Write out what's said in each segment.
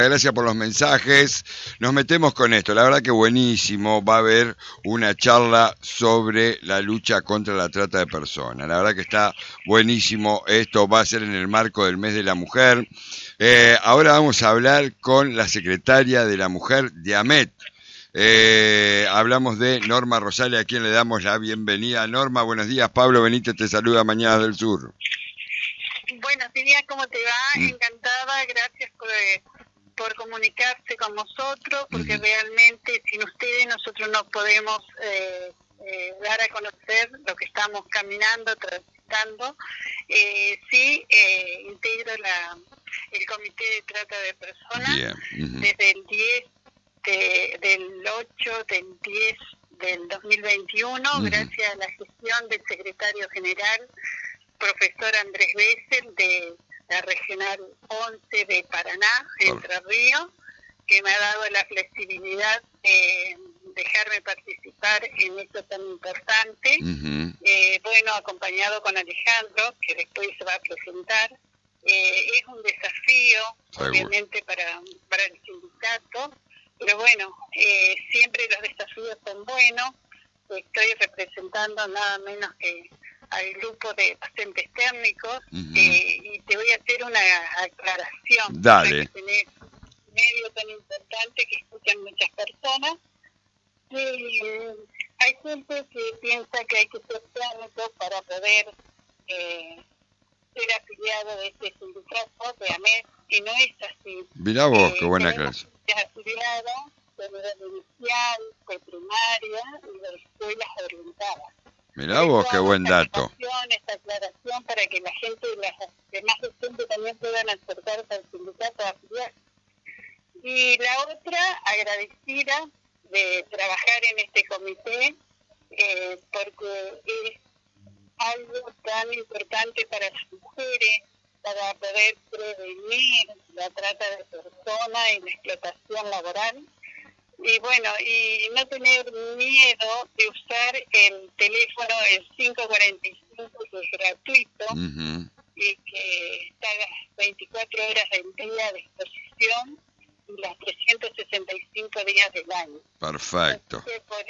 Gracias por los mensajes. Nos metemos con esto. La verdad que buenísimo. Va a haber una charla sobre la lucha contra la trata de personas. La verdad que está buenísimo. Esto va a ser en el marco del mes de la mujer. Ahora vamos a hablar con la secretaria de la mujer de AMET. Hablamos de Norma Rosales, a quien le damos la bienvenida. Norma, buenos días. Pablo Benítez te saluda, Mañanas del Sur. Buenos días, ¿cómo te va? Encantada, gracias por comunicarse con nosotros, porque realmente sin ustedes nosotros no podemos dar a conocer lo que estamos caminando, transitando. Sí, integro el Comité de Trata de Personas desde el 10 del 8 del 10 del 2021, gracias a la gestión del secretario general, profesor Andrés Bessel, de la Regional 11 de Paraná, Entre Ríos, que me ha dado la flexibilidad de dejarme participar en esto tan importante. Bueno, acompañado con Alejandro, que después se va a presentar. Es un desafío, obviamente, para el sindicato, pero bueno, siempre los desafíos son buenos. Estoy representando nada menos que al grupo de docentes técnicos, y te voy a hacer una aclaración. Dale. Que tenés un medio tan importante que escuchan muchas personas. Hay gente que piensa que hay que ser técnico para poder ser afiliado de este sindicato de AMET, y no es así. Mirá vos, qué buena clase. Afiliado de nivel inicial, de primaria y de escuelas orientadas. Mirá vos, qué buen dato. Esta aclaración para que la gente y las demás docentes también puedan acercarse al sindicato a afiliar. Y la otra, agradecida de trabajar en este comité, porque es algo tan importante para las mujeres, para poder prevenir la trata de personas y la explotación laboral. Y bueno, y no tener miedo de usar el teléfono, el 545, que es gratuito, y que está las 24 horas del día a disposición y las 365 días del año. Perfecto. Entonces, por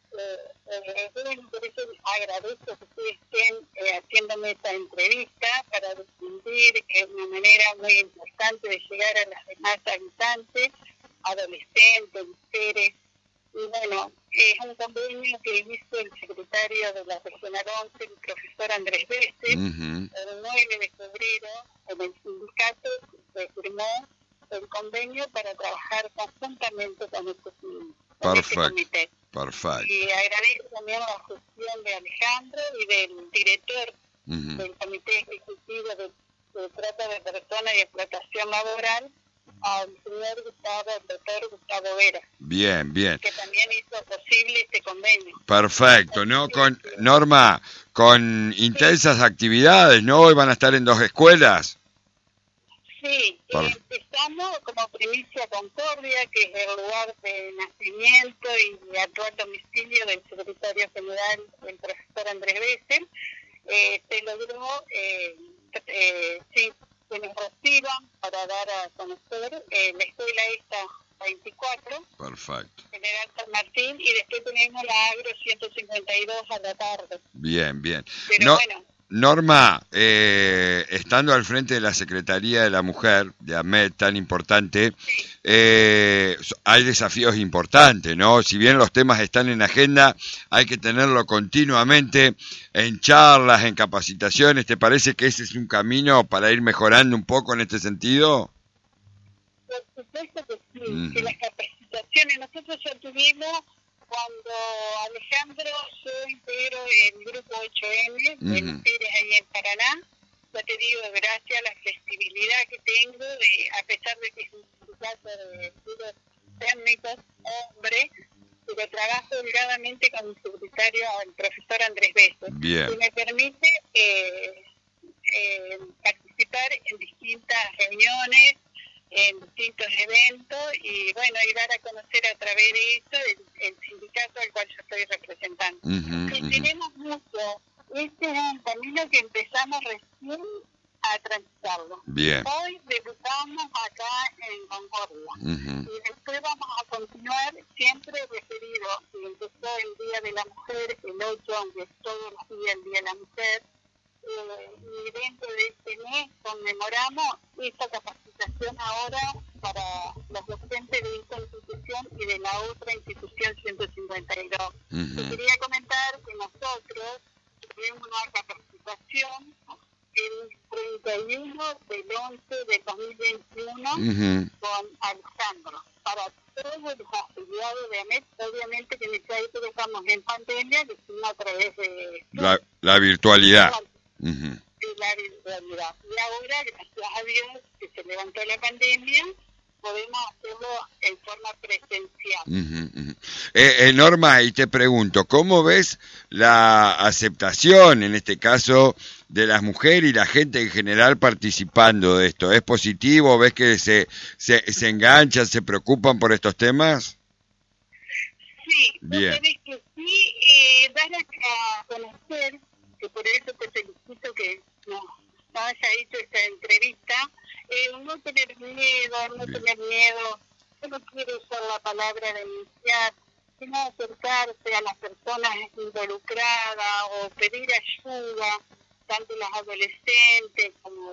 eso agradezco que ustedes estén haciéndome esta entrevista para difundir, que es una manera muy importante de llegar a las demás habitantes, adolescentes, mujeres. Y bueno, es un convenio que hizo el secretario de la Regional 11, el profesor Andrés Bessel, el 9 de febrero en el sindicato se firmó el convenio para trabajar conjuntamente con este comité. Perfecto. Y agradezco también la gestión de Alejandro y del director del Comité Ejecutivo de Trata de Personas y Explotación Laboral, al señor doctor Gustavo Vera. Bien. Que también hizo posible este convenio. Perfecto, ¿no? Con Norma, con intensas actividades, ¿no? Hoy van a estar en 2 escuelas. Sí, empezamos como Primicia Concordia, que es el lugar de nacimiento y actual domicilio del secretario general, el profesor Andrés Bessel. Se logró, que nos reciban para dar a conocer la escuela esta 24. Perfecto. General San Martín, y después tenemos la Agro 152 a la tarde. Bien. Pero bueno. Norma, estando al frente de la Secretaría de la Mujer, de AMET, tan importante, hay desafíos importantes, ¿no? Si bien los temas están en agenda, hay que tenerlo continuamente en charlas, en capacitaciones. ¿Te parece que ese es un camino para ir mejorando un poco en este sentido? Por supuesto que sí, que las capacitaciones, nosotros ya tuvimos, cuando Alejandro, yo integro el grupo 8M de mujeres ahí en Paraná. Ya te digo, gracias a la flexibilidad que tengo, a pesar de que es un sindicato de puros técnicos, hombres, pero trabajo holgadamente con mi secretario, el profesor Andrés Bessel, que me permite participar en distintas reuniones, en distintos eventos, y bueno, y dar a conocer a través de eso el sindicato al cual yo estoy representando. Y tenemos mucho. Este es un camino que empezamos recién a transitarlo. Bien. Hoy debutamos acá en Concordia y después vamos a continuar siempre referido, que empezó el Día de la Mujer, el 8, aunque es todos los días el Día de la Mujer, y dentro de este mes conmemoramos esta capacitación ahora para los docentes de esta institución y de la otra institución 152. Te quería comentar que nosotros tuvimos una capacitación el 31 del 11 de 2021 con Alejandro para todos los afiliados de AMET. Obviamente que en esta época estamos en pandemia, lo hicimos a través de la virtualidad. La virtualidad. Y ahora, gracias a Dios, que se levantó la pandemia, podemos hacerlo en forma presencial. Norma, y te pregunto, ¿cómo ves la aceptación, en este caso, de las mujeres y la gente en general participando de esto? ¿Es positivo? ¿Ves que se enganchan, se preocupan por estos temas? Sí, bien. Sabés que sí, dar a conocer, que por eso te felicito que nos haya hecho esta entrevista, no tener miedo, yo no quiero usar la palabra denunciar, sino acercarse a las personas involucradas o pedir ayuda, tanto las adolescentes como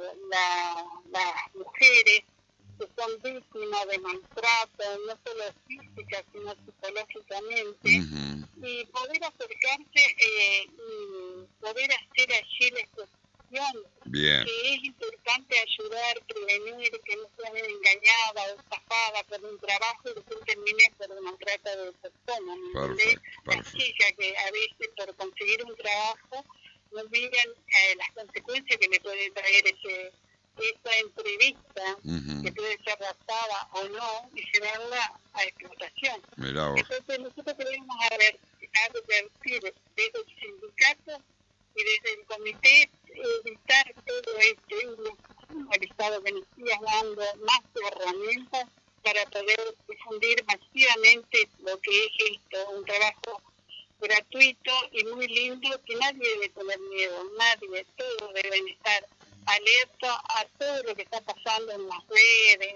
las mujeres que son víctimas de maltrato, no solo física, sino psicológicamente, y poder acercarse y poder hacer allí la exposición, que es importante ayudar, prevenir, que no sean engañadas o estafadas por un trabajo y después termine por una trata de personas, las chicas que a veces por conseguir un trabajo no miran las consecuencias que le puede traer esa entrevista, que puede ser adaptada o no, y llevarla a explotación. Entonces nosotros queremos advertir desde el sindicato y desde el comité, evitar todo esto, y al Estado que nos siga dando más herramientas para poder difundir masivamente lo que es esto, un trabajo gratuito y muy lindo, que nadie debe tener miedo, nadie, todos deben estar alerta a todo lo que está pasando en las redes,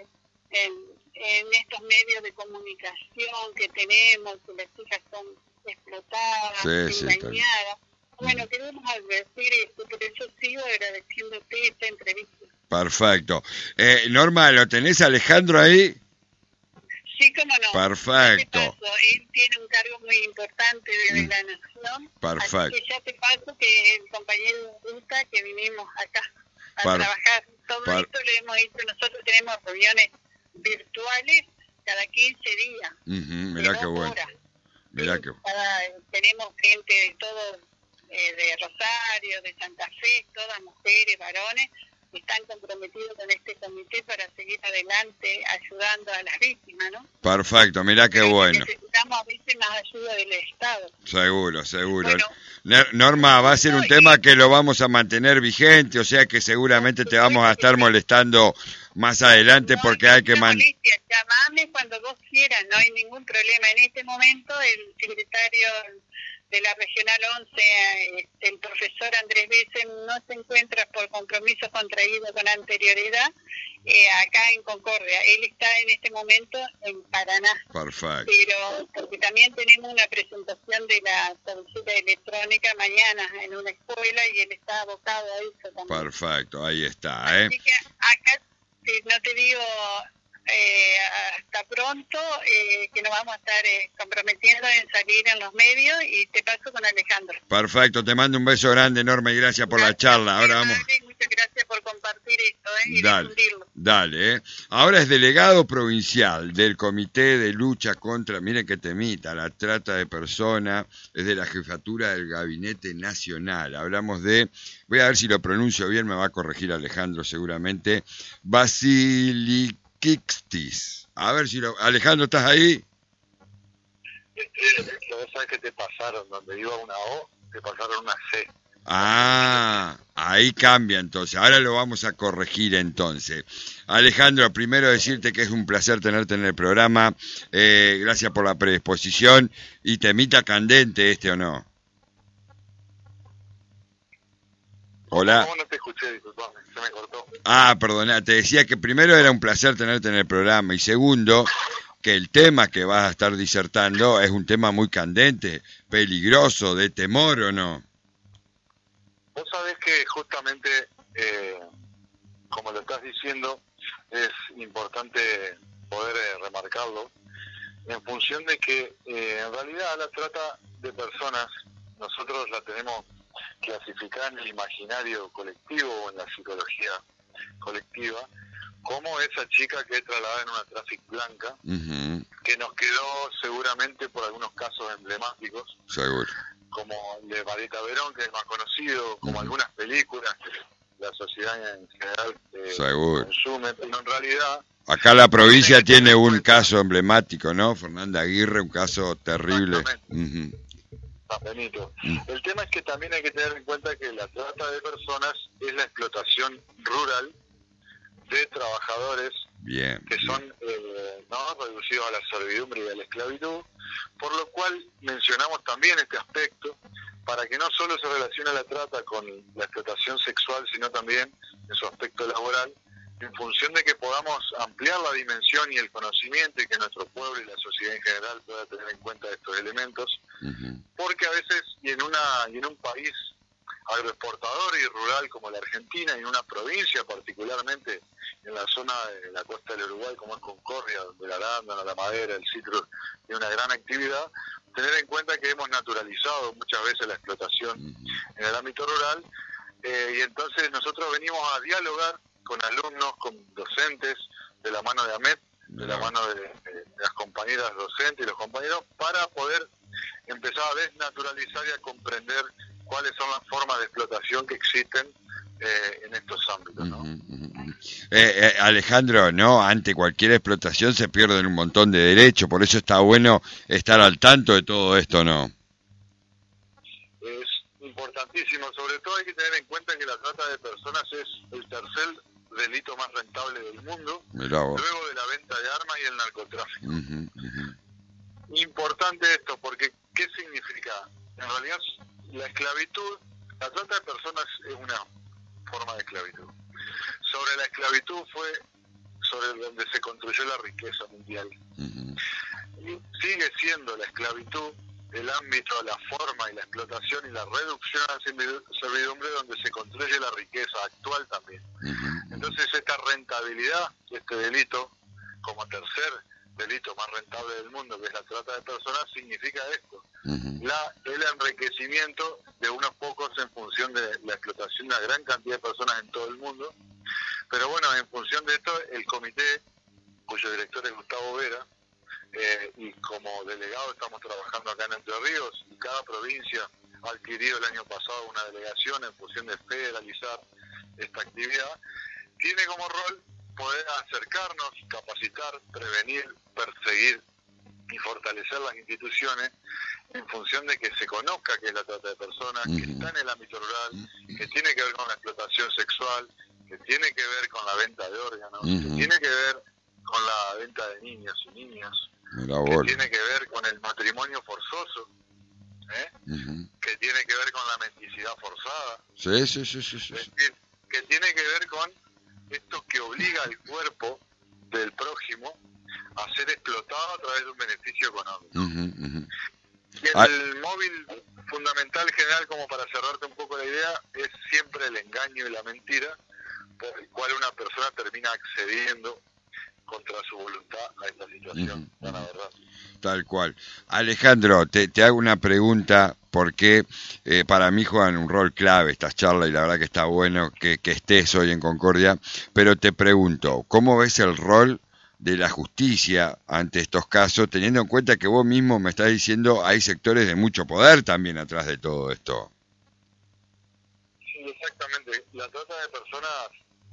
en estos medios de comunicación que tenemos, que las chicas son explotadas, engañadas. Bueno, queremos advertir esto, por eso sigo agradeciéndote esta entrevista. Perfecto. Norma, ¿lo tenés Alejandro ahí? Sí, cómo no. Perfecto. Él tiene un cargo muy importante desde la Nación. Perfecto. Así que ya te paso que el compañero Ruta, que vinimos acá a trabajar. Todo esto lo hemos hecho, nosotros tenemos reuniones virtuales cada 15 días. Mirá qué bueno. Tenemos gente de todo, de Rosario, de Santa Fe, todas mujeres, varones, que están comprometidos con este comité para seguir adelante ayudando a las víctimas, ¿no? Perfecto, mirá qué bueno. Necesitamos a veces más ayuda del Estado. Seguro. Bueno, Norma, va a ser un tema que lo vamos a mantener vigente, o sea que seguramente te vamos a estar molestando más adelante porque hay que llamame cuando vos quieras, no hay ningún problema. En este momento el secretario de la Regional 11, el profesor Andrés Besen, no se encuentra por compromisos contraídos con anterioridad acá en Concordia. Él está en este momento en Paraná. Perfecto. Pero porque también tenemos una presentación de la consulta electrónica mañana en una escuela y él está abocado a eso también. Perfecto, ahí está. Así que acá, no te digo hasta pronto, que nos vamos a estar comprometiendo en salir en los medios, y te paso con Alejandro. Perfecto, te mando un beso grande, Norma, y gracias por la charla. Ahora vamos. Muchas gracias por compartir esto y difundirlo. Dale. Ahora es delegado provincial del Comité de Lucha contra, miren qué temita, la trata de personas, es de la Jefatura del Gabinete Nacional. Hablamos de, voy a ver si lo pronuncio bien, me va a corregir Alejandro seguramente, Basilikistis. A ver si Alejandro, ¿estás ahí? Lo que sabes que te pasaron, donde iba una O, te pasaron una C. Ah, ahí cambia entonces. Ahora lo vamos a corregir entonces. Alejandro, primero decirte que es un placer tenerte en el programa. Gracias por la predisposición. Y temita candente ¿o no? Hola. No te escuché, disculpame, se me cortó. Perdona, te decía que primero era un placer tenerte en el programa y segundo, que el tema que vas a estar disertando es un tema muy candente, peligroso, de temor o no. Vos sabés que justamente, como lo estás diciendo, es importante poder remarcarlo, en función de que en realidad la trata de personas, nosotros la tenemos clasificada en el imaginario colectivo o en la psicología colectiva, como esa chica que es trasladada en una traffic blanca, que nos quedó seguramente por algunos casos emblemáticos, seguro, como el de Marieta Verón, que es más conocido, como algunas películas que la sociedad en general consume, pero en realidad... Acá la provincia tiene un caso emblemático, ¿no? Fernanda Aguirre, un caso terrible. San Benito. El tema es que también hay que tener en cuenta que la trata de personas es la explotación rural de trabajadores que son no reducidos a la servidumbre y a la esclavitud, por lo cual mencionamos también este aspecto para que no solo se relacione la trata con la explotación sexual, sino también en su aspecto laboral, en función de que podamos ampliar la dimensión y el conocimiento y que nuestro pueblo y la sociedad en general pueda tener en cuenta estos elementos, porque a veces y en un país agroexportador y rural como la Argentina, y en una provincia particularmente en la zona de la costa del Uruguay como es Concordia, donde el arándano, la madera, el citro tiene una gran actividad, tener en cuenta que hemos naturalizado muchas veces la explotación en el ámbito rural, y entonces nosotros venimos a dialogar con alumnos, con docentes, de la mano de AMET, de la mano de las compañeras docentes y los compañeros, para poder empezar a desnaturalizar y a comprender cuáles son las formas de explotación que existen en estos ámbitos, ¿no? Alejandro, no, ante cualquier explotación se pierden un montón de derechos, por eso está bueno estar al tanto de todo esto, ¿no? Es importantísimo, sobre todo hay que tener en cuenta que la trata de personas es el tercer delito más rentable del mundo, luego de la venta de armas y el narcotráfico. Importante esto, porque ¿qué significa? En realidad la esclavitud, la trata de personas es una forma de esclavitud. Sobre la esclavitud fue sobre donde se construyó la riqueza mundial. Y sigue siendo la esclavitud el ámbito, la forma y la explotación y la reducción a la servidumbre donde se construye la riqueza actual también. Entonces esta rentabilidad de este delito, como tercer delito más rentable del mundo, que es la trata de personas, significa esto: el enriquecimiento de unos pocos en función de la explotación de una gran cantidad de personas en todo el mundo. Pero bueno, en función de esto, el comité, cuyo director es Gustavo Vera, y como delegado estamos trabajando acá en Entre Ríos, y cada provincia ha adquirido el año pasado una delegación en función de federalizar esta actividad, tiene como rol poder acercarnos, capacitar, prevenir, perseguir y fortalecer las instituciones en función de que se conozca que es la trata de personas, que está en el ámbito rural, que tiene que ver con la explotación sexual, que tiene que ver con la venta de órganos, que tiene que ver con la venta de niños y niñas, que tiene que ver con el matrimonio forzoso, que tiene que ver con la mendicidad forzada, es decir, que tiene que ver con esto que obliga al cuerpo del prójimo a ser explotado a través de un beneficio económico. Y el móvil fundamental general, como para cerrarte un poco la idea, es siempre el engaño y la mentira, por el cual una persona termina accediendo contra su voluntad a esta situación tan aberrante. Tal cual. Alejandro, te hago una pregunta, porque para mí juegan un rol clave estas charlas y la verdad que está bueno que estés hoy en Concordia, pero te pregunto, ¿cómo ves el rol de la justicia ante estos casos, teniendo en cuenta que vos mismo me estás diciendo hay sectores de mucho poder también atrás de todo esto? Sí, exactamente. La trata de personas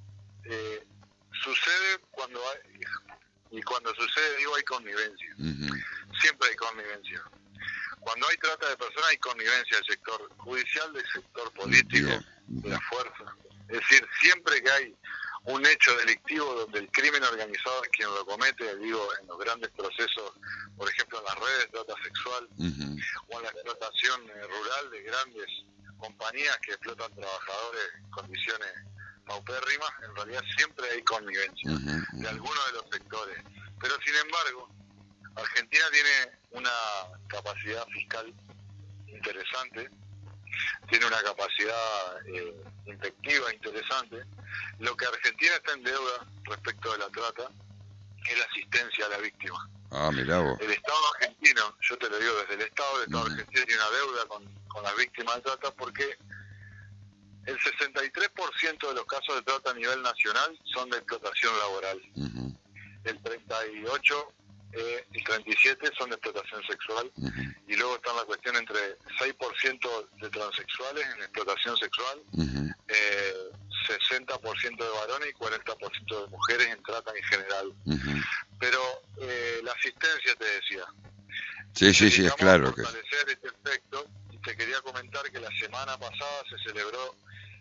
sucede cuando hay, y cuando sucede, digo, hay connivencia. Siempre hay connivencia. Cuando hay trata de personas hay connivencia del sector judicial, del sector político, de la fuerza. Es decir, siempre que hay un hecho delictivo donde el crimen organizado es quien lo comete, digo, en los grandes procesos, por ejemplo en las redes de trata sexual, o en la explotación rural de grandes compañías que explotan trabajadores en condiciones paupérrimas, en realidad siempre hay connivencia de algunos de los sectores. Pero sin embargo, Argentina tiene una capacidad fiscal interesante, tiene una capacidad infectiva interesante. Lo que Argentina está en deuda respecto de la trata es la asistencia a la víctima. Ah, mirá vos. El Estado argentino, yo te lo digo desde el Estado argentino tiene una deuda con las víctimas de trata porque el 63% de los casos de trata a nivel nacional son de explotación laboral. El 38% y 37% son de explotación sexual. Y luego está la cuestión entre 6% de transexuales en explotación sexual, 60% de varones y 40% de mujeres en trata en general. Pero la asistencia, te decía. Sí, es claro que fortalecer este aspecto, y te quería comentar que la semana pasada se celebró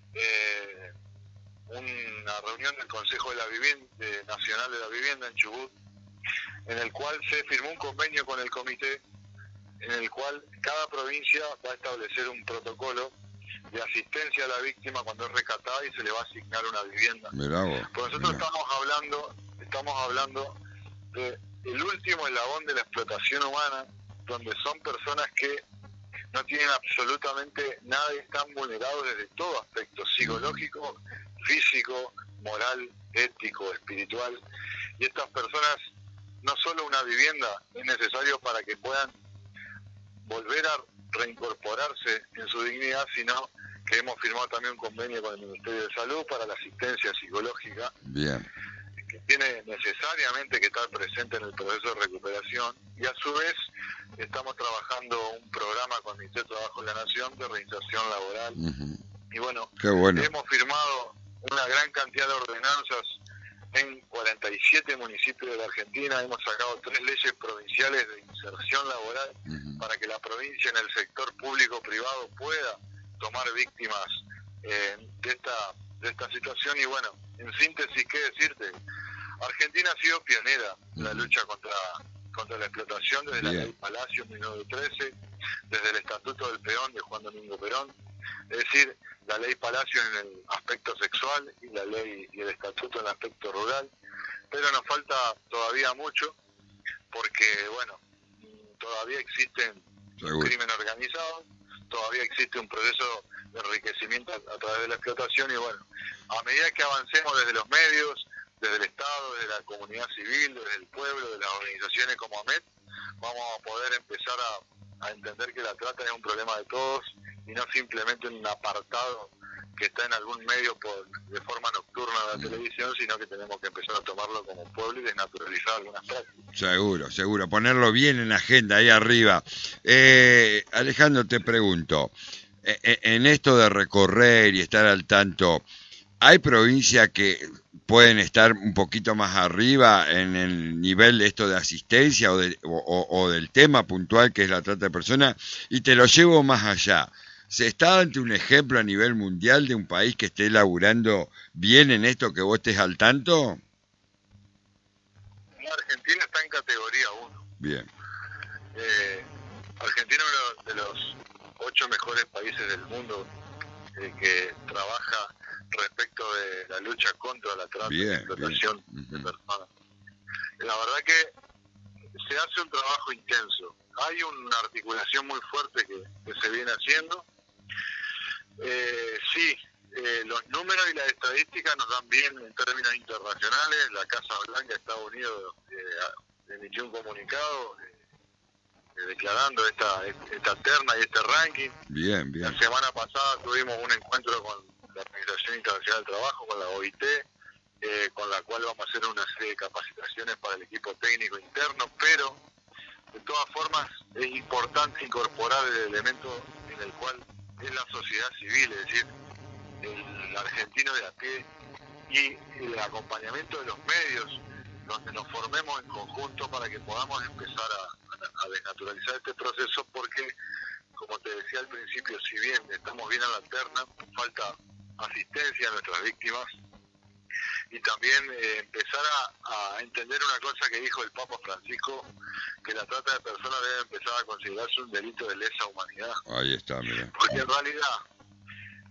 una reunión del Consejo de la Nacional de la Vivienda en Chubut, en el cual se firmó un convenio con el comité, en el cual cada provincia va a establecer un protocolo de asistencia a la víctima cuando es rescatada y se le va a asignar una vivienda. Pues nosotros estamos hablando de el último eslabón de la explotación humana, donde son personas que no tienen absolutamente nada y están vulnerados desde todo aspecto, psicológico, físico, moral, ético, espiritual. Y estas personas, no solo una vivienda es necesario para que puedan volver a reincorporarse en su dignidad, sino que hemos firmado también un convenio con el Ministerio de Salud para la asistencia psicológica. Bien. Que tiene necesariamente que estar presente en el proceso de recuperación, y a su vez estamos trabajando un programa con el Ministerio de Trabajo de la Nación de reinserción laboral. Y bueno, hemos firmado una gran cantidad de ordenanzas en 47 municipios de la Argentina, hemos sacado 3 leyes provinciales de inserción laboral para que la provincia en el sector público-privado pueda tomar víctimas de esta situación. Y bueno, en síntesis, ¿qué decirte? Argentina ha sido pionera en la lucha contra la explotación desde la ley Palacio en 1913, desde el Estatuto del Peón de Juan Domingo Perón, es decir, la ley Palacio en el aspecto sexual y la ley y el estatuto en el aspecto rural. Pero nos falta todavía mucho porque, bueno, todavía existen crimen organizado, todavía existe un proceso de enriquecimiento a través de la explotación, y bueno, a medida que avancemos desde los medios, desde el Estado, desde la comunidad civil, desde el pueblo, de las organizaciones como AMET, vamos a poder empezar a entender que la trata es un problema de todos y no simplemente un apartado que está en algún medio de forma nocturna de la televisión, sino que tenemos que empezar a tomarlo como pueblo y desnaturalizar algunas prácticas. Seguro, ponerlo bien en agenda ahí arriba. Alejandro, te pregunto, en esto de recorrer y estar al tanto, ¿hay provincias que pueden estar un poquito más arriba en el nivel de esto de asistencia o del tema puntual que es la trata de personas? Y te lo llevo más allá. ¿Se está ante un ejemplo a nivel mundial de un país que esté laburando bien en esto, que vos estés al tanto? Argentina está en categoría 1. Bien. Argentina es uno de los 8 mejores países del mundo que trabaja respecto de la lucha contra la trata y la explotación de personas. La verdad que se hace un trabajo intenso. Hay una articulación muy fuerte que se viene haciendo. Los números y las estadísticas nos dan bien en términos internacionales. La Casa Blanca de Estados Unidos emitió un comunicado declarando esta terna y este ranking. Bien. La semana pasada tuvimos un encuentro con la Organización Internacional del Trabajo, con la OIT, con la cual vamos a hacer una serie de capacitaciones para el equipo técnico interno, pero de todas formas es importante incorporar el elemento en el cual es la sociedad civil, es decir, el argentino de a pie, y el acompañamiento de los medios, donde nos formemos en conjunto para que podamos empezar a desnaturalizar este proceso, porque, como te decía al principio, si bien estamos bien a la terna, falta asistencia a nuestras víctimas, y también empezar a entender una cosa que dijo el Papa Francisco, que la trata de personas debe empezar a considerarse un delito de lesa humanidad. Ahí está, mira. Porque en realidad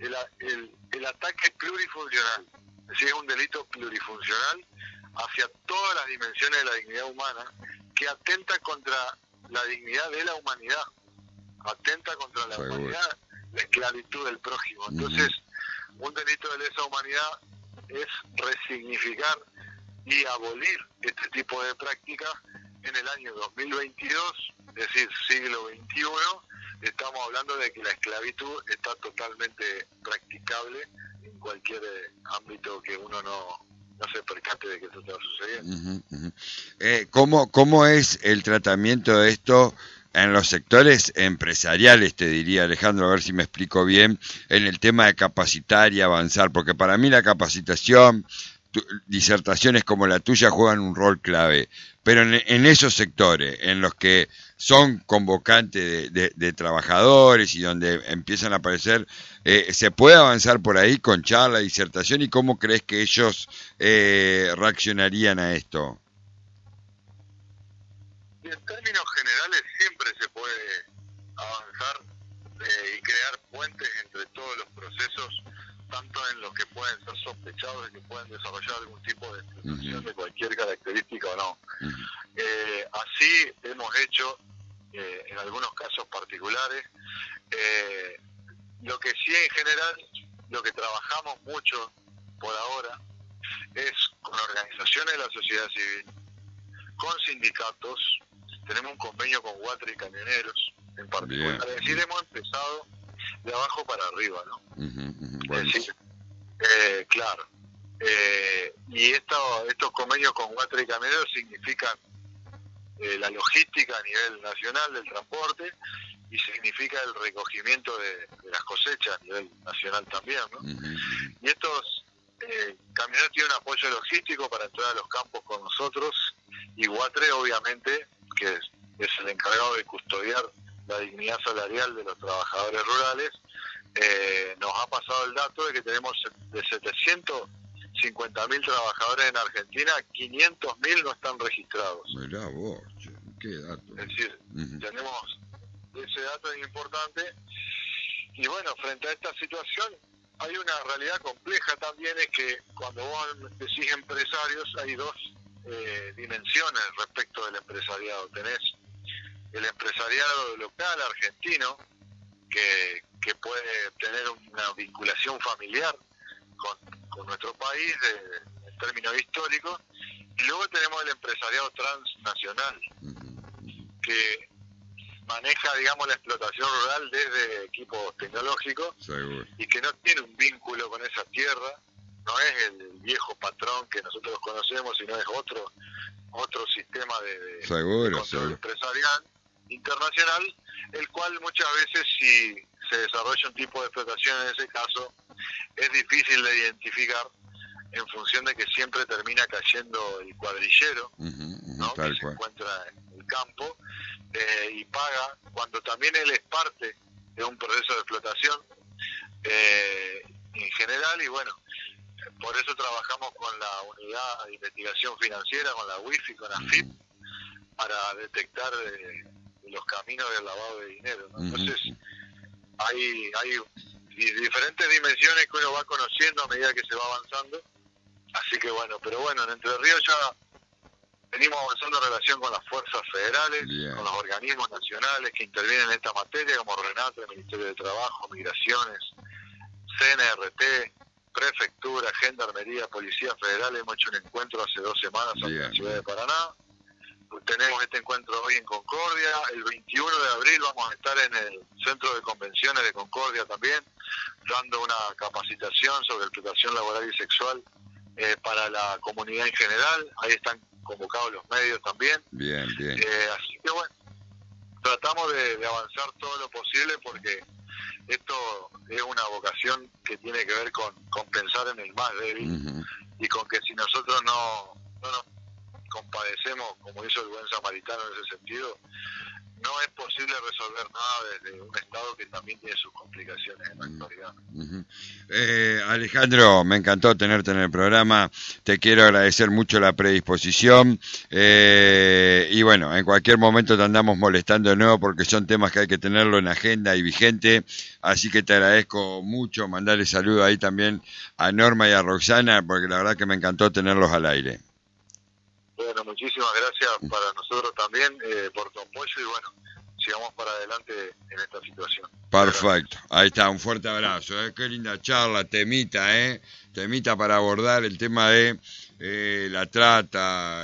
el ataque plurifuncional, es decir, es un delito plurifuncional hacia todas las dimensiones de la dignidad humana, que atenta contra la dignidad de la humanidad, atenta contra la humanidad, la esclavitud del prójimo. Entonces, un delito de lesa humanidad es resignificar y abolir este tipo de prácticas en el año 2022, es decir, siglo XXI. Estamos hablando de que la esclavitud está totalmente practicable en cualquier ámbito que uno no se percate de que esto está sucediendo. ¿Cómo es el tratamiento de esto en los sectores empresariales, te diría, Alejandro, a ver si me explico bien, en el tema de capacitar y avanzar? Porque para mí la capacitación, disertaciones como la tuya juegan un rol clave, pero en esos sectores en los que son convocantes de trabajadores y donde empiezan a aparecer, ¿se puede avanzar por ahí con charla, disertación? ¿Y cómo crees que ellos reaccionarían a esto? Y en términos generales siempre se puede avanzar y crear puentes entre todos los procesos, tanto en los que pueden ser sospechados de que pueden desarrollar algún tipo de explotación de cualquier característica o no. Así hemos hecho en algunos casos particulares. Lo que sí en general, lo que trabajamos mucho por ahora es con organizaciones de la sociedad civil, con sindicatos. Tenemos un convenio con Guatra y Camioneros en particular. Es decir, hemos empezado de abajo para arriba, ¿no? Bueno. Es decir, claro. Y estos convenios con Guatra y Camioneros significan la logística a nivel nacional del transporte y significa el recogimiento de las cosechas a nivel nacional también, ¿no? Y estos camioneros tienen un apoyo logístico para entrar a los campos con nosotros, y Guatre obviamente, que es el encargado de custodiar la dignidad salarial de los trabajadores rurales, nos ha pasado el dato de que tenemos de 750.000 trabajadores en Argentina, 500.000 no están registrados. Mirá vos, qué dato. Es decir, tenemos ese dato importante. Y bueno, frente a esta situación hay una realidad compleja también, es que cuando vos decís empresarios hay dos dimensiones respecto del empresariado. Tenés el empresariado local argentino, que puede tener una vinculación familiar con nuestro país en términos históricos, y luego tenemos el empresariado transnacional, que maneja, digamos, la explotación rural desde equipos tecnológicos. Seguro. Y que no tiene un vínculo con esa tierra, no es el viejo patrón que nosotros conocemos, sino es otro sistema de control empresarial internacional, el cual muchas veces, si se desarrolla un tipo de explotación en ese caso, es difícil de identificar en función de que siempre termina cayendo el cuadrillero, ¿no? Que se encuentra en el campo y paga cuando también él es parte de un proceso de explotación en general. Y bueno, por eso trabajamos con la Unidad de Investigación Financiera, con la UIFI, con AFIP, para detectar los caminos del lavado de dinero, ¿no? Entonces hay diferentes dimensiones que uno va conociendo a medida que se va avanzando. Así que bueno, pero bueno, en Entre Ríos ya venimos avanzando en relación con las fuerzas federales, con los organismos nacionales que intervienen en esta materia, como RENATRE, Ministerio de Trabajo, Migraciones, CNRT, Prefectura, Gendarmería, Policía Federal. Hemos hecho un encuentro hace 2 semanas en la ciudad de Paraná. Tenemos este encuentro hoy en Concordia. El 21 de abril vamos a estar en el Centro de Convenciones de Concordia también, dando una capacitación sobre explotación laboral y sexual para la comunidad en general. Ahí están convocados los medios también. Bien. Así que bueno, tratamos de avanzar todo lo posible, porque esto es una vocación que tiene que ver con pensar en el más débil, y con que si nosotros no nos compadecemos, como hizo el buen samaritano en ese sentido, no es posible resolver nada desde un Estado que también tiene sus complicaciones en la actualidad. Alejandro, me encantó tenerte en el programa, te quiero agradecer mucho la predisposición, y bueno, en cualquier momento te andamos molestando de nuevo porque son temas que hay que tenerlo en agenda y vigente, así que te agradezco mucho, mandarle saludo ahí también a Norma y a Roxana, porque la verdad que me encantó tenerlos al aire. Bueno, muchísimas gracias para nosotros también por tu apoyo y bueno, sigamos para adelante en esta situación. Perfecto, ahí está, un fuerte abrazo, qué linda charla, temita para abordar el tema de la trata,